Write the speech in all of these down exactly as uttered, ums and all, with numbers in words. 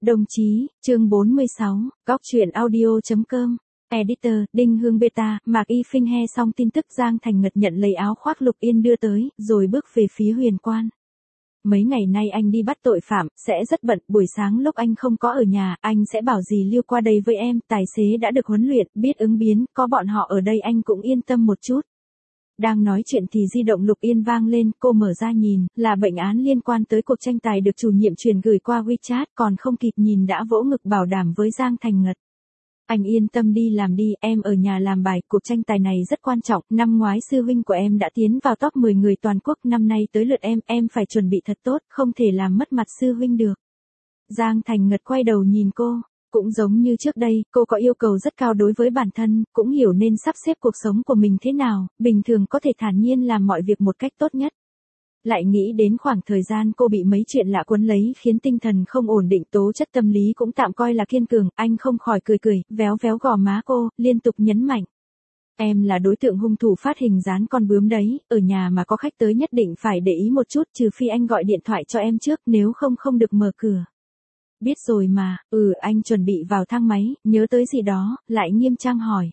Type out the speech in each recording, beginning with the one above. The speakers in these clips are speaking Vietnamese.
Đồng chí, chương bốn mươi sáu, góc truyện audio.com. Editor, Đinh Hương Beta, Mạc Y Phinh he xong tin tức Giang Thành Ngật nhận lấy áo khoác Lục Yên đưa tới, rồi bước về phía Huyền Quan. Mấy ngày nay anh đi bắt tội phạm, sẽ rất bận, buổi sáng lúc anh không có ở nhà, anh sẽ bảo dì Lưu qua đây với em, tài xế đã được huấn luyện, biết ứng biến, có bọn họ ở đây anh cũng yên tâm một chút. Đang nói chuyện thì di động Lục Yên vang lên, cô mở ra nhìn, là bệnh án liên quan tới cuộc tranh tài được chủ nhiệm truyền gửi qua WeChat, còn không kịp nhìn đã vỗ ngực bảo đảm với Giang Thành Ngật. Anh yên tâm đi làm đi, em ở nhà làm bài, cuộc tranh tài này rất quan trọng, năm ngoái sư huynh của em đã tiến vào top mười người toàn quốc, năm nay tới lượt em, em phải chuẩn bị thật tốt, không thể làm mất mặt sư huynh được. Giang Thành Ngật quay đầu nhìn cô. Cũng giống như trước đây, cô có yêu cầu rất cao đối với bản thân, cũng hiểu nên sắp xếp cuộc sống của mình thế nào, bình thường có thể thản nhiên làm mọi việc một cách tốt nhất. Lại nghĩ đến khoảng thời gian cô bị mấy chuyện lạ cuốn lấy khiến tinh thần không ổn định, tố chất tâm lý cũng tạm coi là kiên cường, anh không khỏi cười cười, véo véo gò má cô, liên tục nhấn mạnh. Em là đối tượng hung thủ phát hình dán con bướm đấy, ở nhà mà có khách tới nhất định phải để ý một chút, trừ phi anh gọi điện thoại cho em trước, nếu không không được mở cửa. Biết rồi mà, ừ anh chuẩn bị vào thang máy, nhớ tới gì đó, lại nghiêm trang hỏi.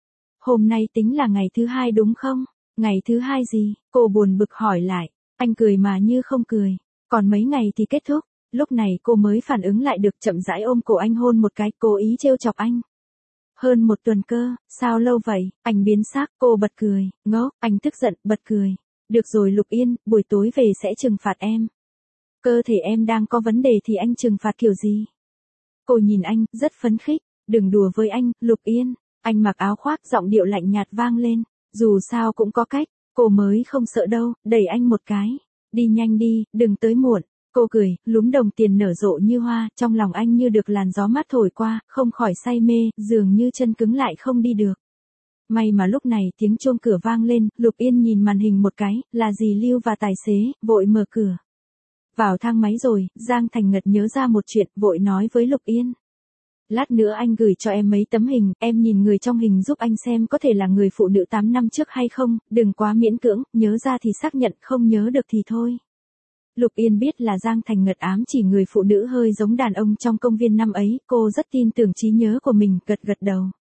Hôm nay tính là ngày thứ hai đúng không? Ngày thứ hai gì? Cô buồn bực hỏi lại. Anh cười mà như không cười. Còn mấy ngày thì kết thúc. Lúc này cô mới phản ứng lại được, chậm rãi ôm cổ anh hôn một cái, cố ý trêu chọc anh. Hơn một tuần cơ, sao lâu vậy? Anh biến sắc, cô bật cười, ngốc, anh tức giận, bật cười. Được rồi Lục Yên, buổi tối về sẽ trừng phạt em. Cơ thể em đang có vấn đề thì anh trừng phạt kiểu gì? Cô nhìn anh, rất phấn khích. Đừng đùa với anh, Lục Yên. Anh mặc áo khoác, giọng điệu lạnh nhạt vang lên. Dù sao cũng có cách, cô mới không sợ đâu, đẩy anh một cái. Đi nhanh đi, đừng tới muộn. Cô cười, lúm đồng tiền nở rộ như hoa, trong lòng anh như được làn gió mát thổi qua, không khỏi say mê, dường như chân cứng lại không đi được. May mà lúc này tiếng chuông cửa vang lên, Lục Yên nhìn màn hình một cái, là dì Lưu và tài xế, vội mở cửa. Vào thang máy rồi, Giang Thành Ngật nhớ ra một chuyện, vội nói với Lục Yên. Lát nữa anh gửi cho em mấy tấm hình, em nhìn người trong hình giúp anh xem có thể là người phụ nữ tám năm trước hay không, đừng quá miễn cưỡng, nhớ ra thì xác nhận, không nhớ được thì thôi. Lục Yên biết là Giang Thành Ngật ám chỉ người phụ nữ hơi giống đàn ông trong công viên năm ấy, cô rất tin tưởng trí nhớ của mình, gật gật đầu.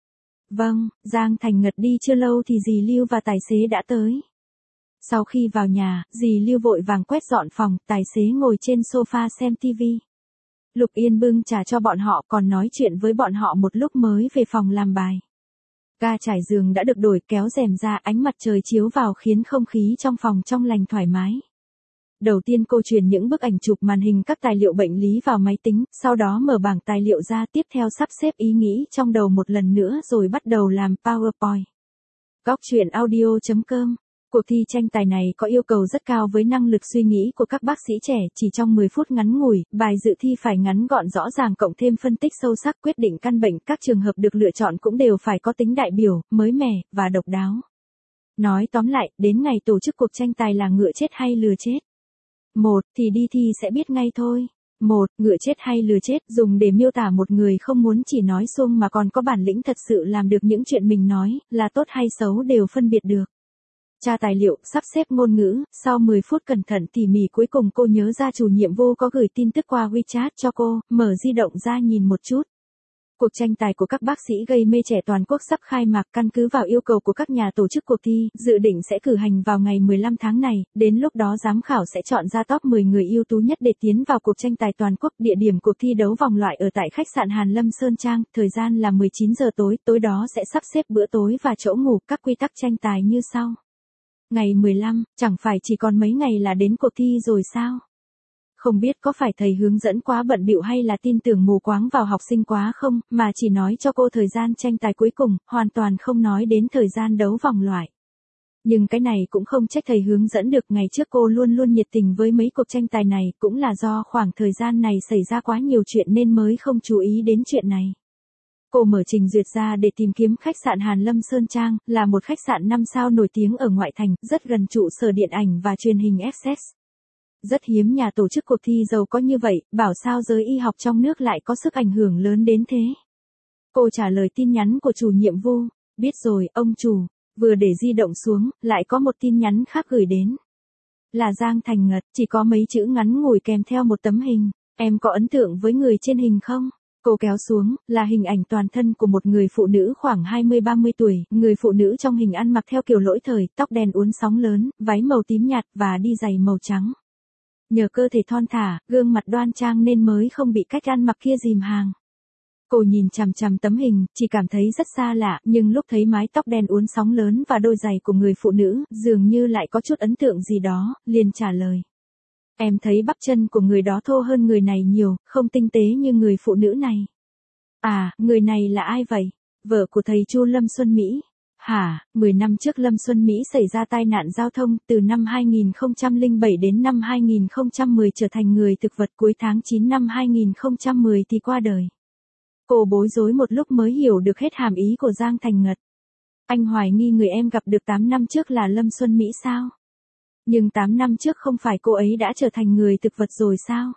Vâng, Giang Thành Ngật đi chưa lâu thì dì Lưu và tài xế đã tới. Sau khi vào nhà, dì Lưu vội vàng quét dọn phòng, tài xế ngồi trên sofa xem tivi. Lục Yên bưng trà cho bọn họ, còn nói chuyện với bọn họ một lúc mới về phòng làm bài. Ga trải giường đã được đổi, kéo rèm ra, ánh mặt trời chiếu vào khiến không khí trong phòng trong lành thoải mái. Đầu tiên cô truyền những bức ảnh chụp màn hình các tài liệu bệnh lý vào máy tính, sau đó mở bảng tài liệu ra, tiếp theo sắp xếp ý nghĩ trong đầu một lần nữa rồi bắt đầu làm PowerPoint. Góc truyện audio.com. Cuộc thi tranh tài này có yêu cầu rất cao với năng lực suy nghĩ của các bác sĩ trẻ, chỉ trong mười phút ngắn ngủi, bài dự thi phải ngắn gọn rõ ràng cộng thêm phân tích sâu sắc, quyết định căn bệnh, các trường hợp được lựa chọn cũng đều phải có tính đại biểu, mới mẻ, và độc đáo. Nói tóm lại, đến ngày tổ chức cuộc tranh tài là ngựa chết hay lừa chết. Một, thì đi thi sẽ biết ngay thôi. Một, ngựa chết hay lừa chết, dùng để miêu tả một người không muốn chỉ nói suông mà còn có bản lĩnh thật sự làm được những chuyện mình nói, là tốt hay xấu đều phân biệt được. Tra tài liệu, sắp xếp ngôn ngữ, sau mười phút cẩn thận tỉ mỉ cuối cùng cô nhớ ra chủ nhiệm Vu có gửi tin tức qua WeChat cho cô, mở di động ra nhìn một chút. Cuộc tranh tài của các bác sĩ gây mê trẻ toàn quốc sắp khai mạc, căn cứ vào yêu cầu của các nhà tổ chức cuộc thi, dự định sẽ cử hành vào ngày mười lăm tháng này, đến lúc đó giám khảo sẽ chọn ra top mười người ưu tú nhất để tiến vào cuộc tranh tài toàn quốc. Địa điểm cuộc thi đấu vòng loại ở tại khách sạn Hàn Lâm Sơn Trang, thời gian là mười chín giờ tối, tối đó sẽ sắp xếp bữa tối và chỗ ngủ, các quy tắc tranh tài như sau. Ngày mười lăm, chẳng phải chỉ còn mấy ngày là đến cuộc thi rồi sao? Không biết có phải thầy hướng dẫn quá bận bịu hay là tin tưởng mù quáng vào học sinh quá không, mà chỉ nói cho cô thời gian tranh tài cuối cùng, hoàn toàn không nói đến thời gian đấu vòng loại. Nhưng cái này cũng không trách thầy hướng dẫn được, ngày trước cô luôn luôn nhiệt tình với mấy cuộc tranh tài này, cũng là do khoảng thời gian này xảy ra quá nhiều chuyện nên mới không chú ý đến chuyện này. Cô mở trình duyệt ra để tìm kiếm khách sạn Hàn Lâm Sơn Trang, là một khách sạn năm sao nổi tiếng ở ngoại thành, rất gần trụ sở điện ảnh và truyền hình ép ét. Rất hiếm nhà tổ chức cuộc thi giàu có như vậy, bảo sao giới y học trong nước lại có sức ảnh hưởng lớn đến thế. Cô trả lời tin nhắn của chủ nhiệm Vu, biết rồi, ông chủ, vừa để di động xuống, lại có một tin nhắn khác gửi đến. Là Giang Thành Ngật, chỉ có mấy chữ ngắn ngủi kèm theo một tấm hình. Em có ấn tượng với người trên hình không? Cô kéo xuống, là hình ảnh toàn thân của một người phụ nữ khoảng hai mươi ba mươi tuổi, người phụ nữ trong hình ăn mặc theo kiểu lỗi thời, tóc đen uốn sóng lớn, váy màu tím nhạt và đi giày màu trắng. Nhờ cơ thể thon thả, gương mặt đoan trang nên mới không bị cách ăn mặc kia dìm hàng. Cô nhìn chằm chằm tấm hình, chỉ cảm thấy rất xa lạ, nhưng lúc thấy mái tóc đen uốn sóng lớn và đôi giày của người phụ nữ, dường như lại có chút ấn tượng gì đó, liền trả lời. Em thấy bắp chân của người đó thô hơn người này nhiều, không tinh tế như người phụ nữ này. À, người này là ai vậy? Vợ của thầy Chu Lâm Xuân Mỹ. Hả, mười năm trước Lâm Xuân Mỹ xảy ra tai nạn giao thông, từ năm hai nghìn không trăm lẻ bảy đến năm hai nghìn không trăm mười trở thành người thực vật, cuối tháng chín năm hai nghìn không trăm mười thì qua đời. Cô bối rối một lúc mới hiểu được hết hàm ý của Giang Thành Ngật. Anh hoài nghi người em gặp được tám năm trước là Lâm Xuân Mỹ sao? Nhưng tám năm trước không phải cô ấy đã trở thành người thực vật rồi sao?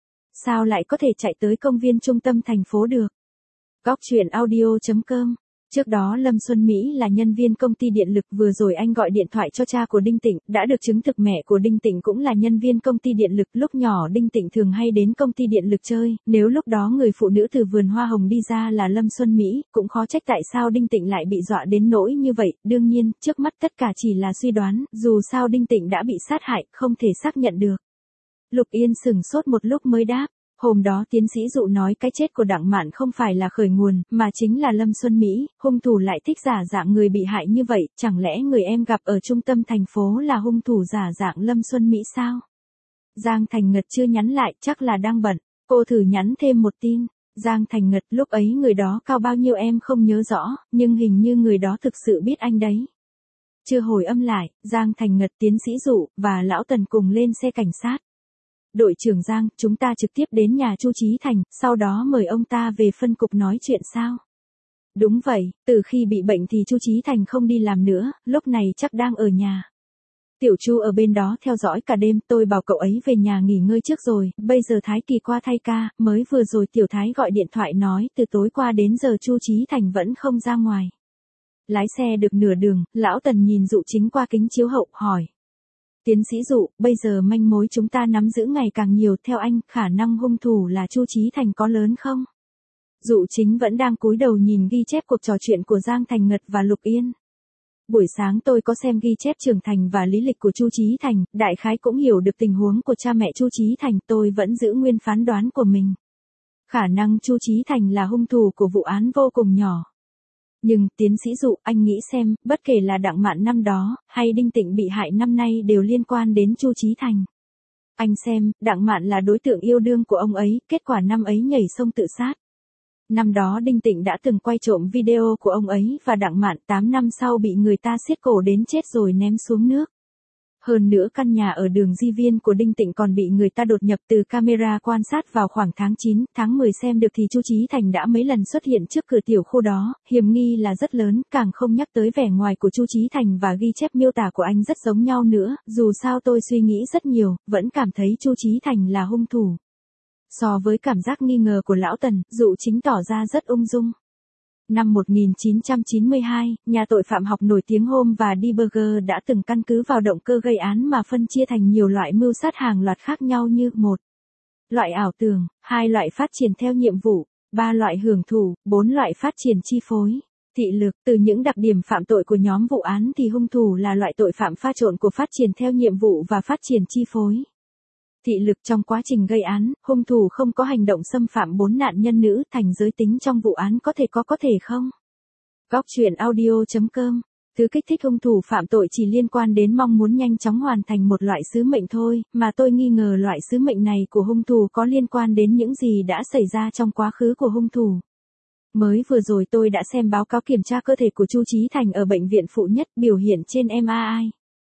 Sao lại có thể chạy tới công viên trung tâm thành phố được? Góc truyện audio chấm com. Trước đó Lâm Xuân Mỹ là nhân viên công ty điện lực, vừa rồi anh gọi điện thoại cho cha của Đinh Tịnh, đã được chứng thực mẹ của Đinh Tịnh cũng là nhân viên công ty điện lực, lúc nhỏ Đinh Tịnh thường hay đến công ty điện lực chơi, nếu lúc đó người phụ nữ từ vườn hoa hồng đi ra là Lâm Xuân Mỹ, cũng khó trách tại sao Đinh Tịnh lại bị dọa đến nỗi như vậy, đương nhiên, trước mắt tất cả chỉ là suy đoán, dù sao Đinh Tịnh đã bị sát hại, không thể xác nhận được. Lục Yên sửng sốt một lúc mới đáp. Hôm đó tiến sĩ Dụ nói cái chết của Đặng Mạn không phải là khởi nguồn, mà chính là Lâm Xuân Mỹ, hung thủ lại thích giả dạng người bị hại như vậy, chẳng lẽ người em gặp ở trung tâm thành phố là hung thủ giả dạng Lâm Xuân Mỹ sao? Giang Thành Ngật chưa nhắn lại, chắc là đang bận, cô thử nhắn thêm một tin. Giang Thành Ngật, lúc ấy người đó cao bao nhiêu em không nhớ rõ, nhưng hình như người đó thực sự biết anh đấy. Chưa hồi âm lại, Giang Thành Ngật, tiến sĩ Dụ và Lão Tần cùng lên xe cảnh sát. Đội trưởng Giang, chúng ta trực tiếp đến nhà Chu Chí Thành, sau đó mời ông ta về phân cục nói chuyện sao? Đúng vậy, từ khi bị bệnh thì Chu Chí Thành không đi làm nữa, lúc này chắc đang ở nhà. Tiểu Chu ở bên đó theo dõi cả đêm, tôi bảo cậu ấy về nhà nghỉ ngơi trước rồi, bây giờ Thái Kỳ qua thay ca, mới vừa rồi Tiểu Thái gọi điện thoại nói từ tối qua đến giờ Chu Chí Thành vẫn không ra ngoài. Lái xe được nửa đường, Lão Tần nhìn Dụ Chính qua kính chiếu hậu, hỏi. Tiến sĩ Dụ, bây giờ manh mối chúng ta nắm giữ ngày càng nhiều, theo anh, khả năng hung thủ là Chu Chí Thành có lớn không? Dụ Chính vẫn đang cúi đầu nhìn ghi chép cuộc trò chuyện của Giang Thành Ngật và Lục Yên. Buổi sáng tôi có xem ghi chép trưởng thành và lý lịch của Chu Chí Thành, đại khái cũng hiểu được tình huống của cha mẹ Chu Chí Thành, tôi vẫn giữ nguyên phán đoán của mình. Khả năng Chu Chí Thành là hung thủ của vụ án vô cùng nhỏ. Nhưng, tiến sĩ Dụ, anh nghĩ xem, bất kể là Đặng Mạn năm đó, hay Đinh Tịnh bị hại năm nay đều liên quan đến Chu Chí Thành. Anh xem, Đặng Mạn là đối tượng yêu đương của ông ấy, kết quả năm ấy nhảy sông tự sát. Năm đó Đinh Tịnh đã từng quay trộm video của ông ấy và Đặng Mạn, tám năm sau bị người ta siết cổ đến chết rồi ném xuống nước. Hơn nữa căn nhà ở đường Di Viên của Đinh Tịnh còn bị người ta đột nhập từ camera quan sát vào khoảng tháng chín, tháng mười xem được thì Chu Chí Thành đã mấy lần xuất hiện trước cửa tiểu khu đó, hiểm nghi là rất lớn, càng không nhắc tới vẻ ngoài của Chu Chí Thành và ghi chép miêu tả của anh rất giống nhau nữa, dù sao tôi suy nghĩ rất nhiều, vẫn cảm thấy Chu Chí Thành là hung thủ. So với cảm giác nghi ngờ của Lão Tần, Dụ Chính tỏ ra rất ung dung. Năm một nghìn chín trăm chín mươi hai, nhà tội phạm học nổi tiếng Home và Die Burger đã từng căn cứ vào động cơ gây án mà phân chia thành nhiều loại mưu sát hàng loạt khác nhau như một loại ảo tưởng, hai loại phát triển theo nhiệm vụ, ba loại hưởng thụ, bốn loại phát triển chi phối. Thị lực, từ những đặc điểm phạm tội của nhóm vụ án thì hung thủ là loại tội phạm pha trộn của phát triển theo nhiệm vụ và phát triển chi phối. Thị lực, trong quá trình gây án, hung thủ không có hành động xâm phạm bốn nạn nhân nữ, thành giới tính trong vụ án có thể có có thể không? Góc truyện audio chấm com. Thứ kích thích hung thủ phạm tội chỉ liên quan đến mong muốn nhanh chóng hoàn thành một loại sứ mệnh thôi, mà tôi nghi ngờ loại sứ mệnh này của hung thủ có liên quan đến những gì đã xảy ra trong quá khứ của hung thủ. Mới vừa rồi tôi đã xem báo cáo kiểm tra cơ thể của Chu Chí Thành ở bệnh viện phụ nhất, biểu hiện trên em a i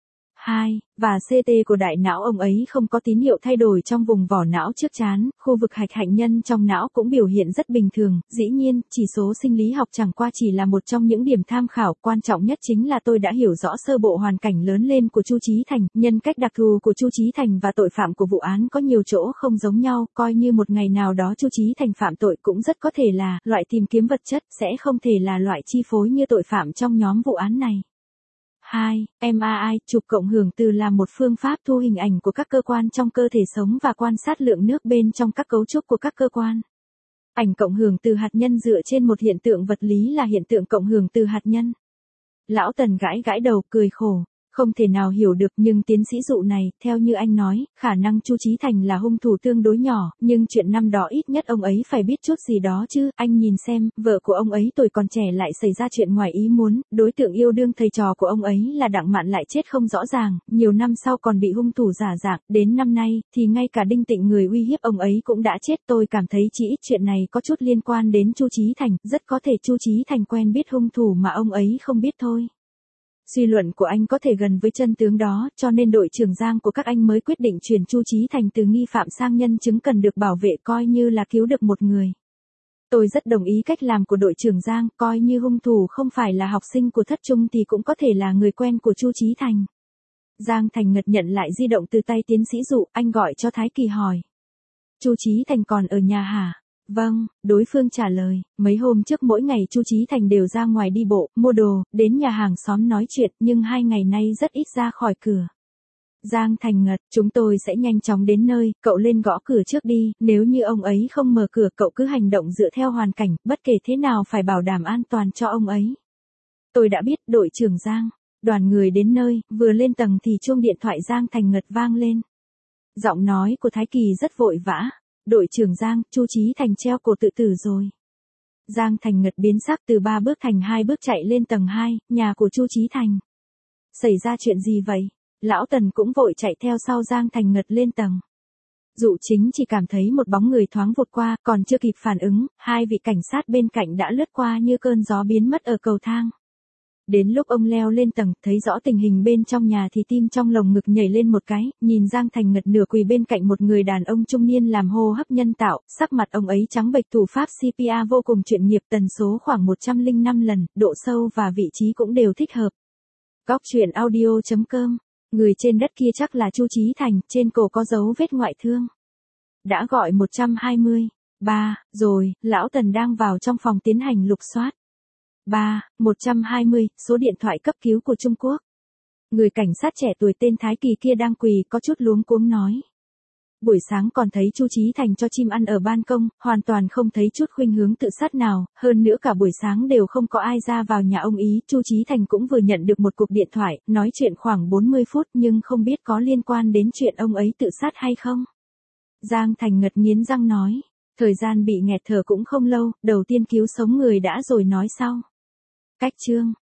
hai và xê tê của đại não ông ấy không có tín hiệu thay đổi trong vùng vỏ não trước trán, khu vực hạch hạnh nhân trong não cũng biểu hiện rất bình thường, dĩ nhiên, chỉ số sinh lý học chẳng qua chỉ là một trong những điểm tham khảo, quan trọng nhất chính là tôi đã hiểu rõ sơ bộ hoàn cảnh lớn lên của Chu Chí Thành, nhân cách đặc thù của Chu Chí Thành và tội phạm của vụ án có nhiều chỗ không giống nhau, coi như một ngày nào đó Chu Chí Thành phạm tội cũng rất có thể là loại tìm kiếm vật chất, sẽ không thể là loại chi phối như tội phạm trong nhóm vụ án này. hai. em a i, chụp cộng hưởng từ là một phương pháp thu hình ảnh của các cơ quan trong cơ thể sống và quan sát lượng nước bên trong các cấu trúc của các cơ quan. Ảnh cộng hưởng từ hạt nhân dựa trên một hiện tượng vật lý là hiện tượng cộng hưởng từ hạt nhân. Lão Tần gãi gãi đầu, cười khổ. Không thể nào hiểu được, nhưng tiến sĩ Dụ này, theo như anh nói, khả năng Chu Chí Thành là hung thủ tương đối nhỏ, nhưng chuyện năm đó ít nhất ông ấy phải biết chút gì đó chứ. Anh nhìn xem, vợ của ông ấy tuổi còn trẻ lại xảy ra chuyện ngoài ý muốn, đối tượng yêu đương thầy trò của ông ấy là Đặng Mạn lại chết không rõ ràng, nhiều năm sau còn bị hung thủ giả dạng, đến năm nay, thì ngay cả Đinh Tịnh người uy hiếp ông ấy cũng đã chết. Tôi cảm thấy chỉ ít chuyện này có chút liên quan đến Chu Chí Thành, rất có thể Chu Chí Thành quen biết hung thủ mà ông ấy không biết thôi. Suy luận của anh có thể gần với chân tướng đó, cho nên đội trưởng Giang của các anh mới quyết định chuyển Chu Chí Thành từ nghi phạm sang nhân chứng cần được bảo vệ, coi như là cứu được một người. Tôi rất đồng ý cách làm của đội trưởng Giang, coi như hung thủ không phải là học sinh của thất trung thì cũng có thể là người quen của Chu Chí Thành. Giang Thành Ngật nhận lại di động từ tay tiến sĩ Dụ, anh gọi cho Thái Kỳ hỏi. Chu Chí Thành còn ở nhà hả? Vâng, đối phương trả lời, mấy hôm trước mỗi ngày Chu Chí Thành đều ra ngoài đi bộ, mua đồ, đến nhà hàng xóm nói chuyện, nhưng hai ngày nay rất ít ra khỏi cửa. Giang Thành Ngật, chúng tôi sẽ nhanh chóng đến nơi, cậu lên gõ cửa trước đi, nếu như ông ấy không mở cửa cậu cứ hành động dựa theo hoàn cảnh, bất kể thế nào phải bảo đảm an toàn cho ông ấy. Tôi đã biết, đội trưởng Giang. Đoàn người đến nơi, vừa lên tầng thì chuông điện thoại Giang Thành Ngật vang lên. Giọng nói của Thái Kỳ rất vội vã. Đội trưởng Giang, Chu Chí Thành treo cổ tự tử rồi. Giang Thành Ngật biến sắc, từ ba bước thành hai bước chạy lên tầng hai, nhà của Chu Chí Thành. Xảy ra chuyện gì vậy? Lão Tần cũng vội chạy theo sau Giang Thành Ngật lên tầng. Dụ Chính chỉ cảm thấy một bóng người thoáng vụt qua, còn chưa kịp phản ứng, hai vị cảnh sát bên cạnh đã lướt qua như cơn gió biến mất ở cầu thang. Đến lúc ông leo lên tầng, thấy rõ tình hình bên trong nhà thì tim trong lồng ngực nhảy lên một cái, nhìn Giang Thành Ngật nửa quỳ bên cạnh một người đàn ông trung niên làm hô hấp nhân tạo, sắc mặt ông ấy trắng bệch, thủ pháp xê pê a vô cùng chuyên nghiệp, tần số khoảng một trăm lẻ năm lần, độ sâu và vị trí cũng đều thích hợp. Góc truyện audio chấm com, người trên đất kia chắc là Chu Chí Thành, trên cổ có dấu vết ngoại thương. Đã gọi một trăm hai mươi ba, rồi, Lão Tần đang vào trong phòng tiến hành lục soát. ba, một trăm hai mươi, số điện thoại cấp cứu của Trung Quốc. Người cảnh sát trẻ tuổi tên Thái Kỳ kia đang quỳ có chút luống cuống nói. Buổi sáng còn thấy Chu Chí Thành cho chim ăn ở ban công, hoàn toàn không thấy chút khuynh hướng tự sát nào, hơn nữa cả buổi sáng đều không có ai ra vào nhà ông ý. Chu Chí Thành cũng vừa nhận được một cuộc điện thoại, nói chuyện khoảng bốn mươi phút nhưng không biết có liên quan đến chuyện ông ấy tự sát hay không. Giang Thành Ngật nghiến răng nói, thời gian bị nghẹt thở cũng không lâu, đầu tiên cứu sống người đã rồi nói sau. Cách chương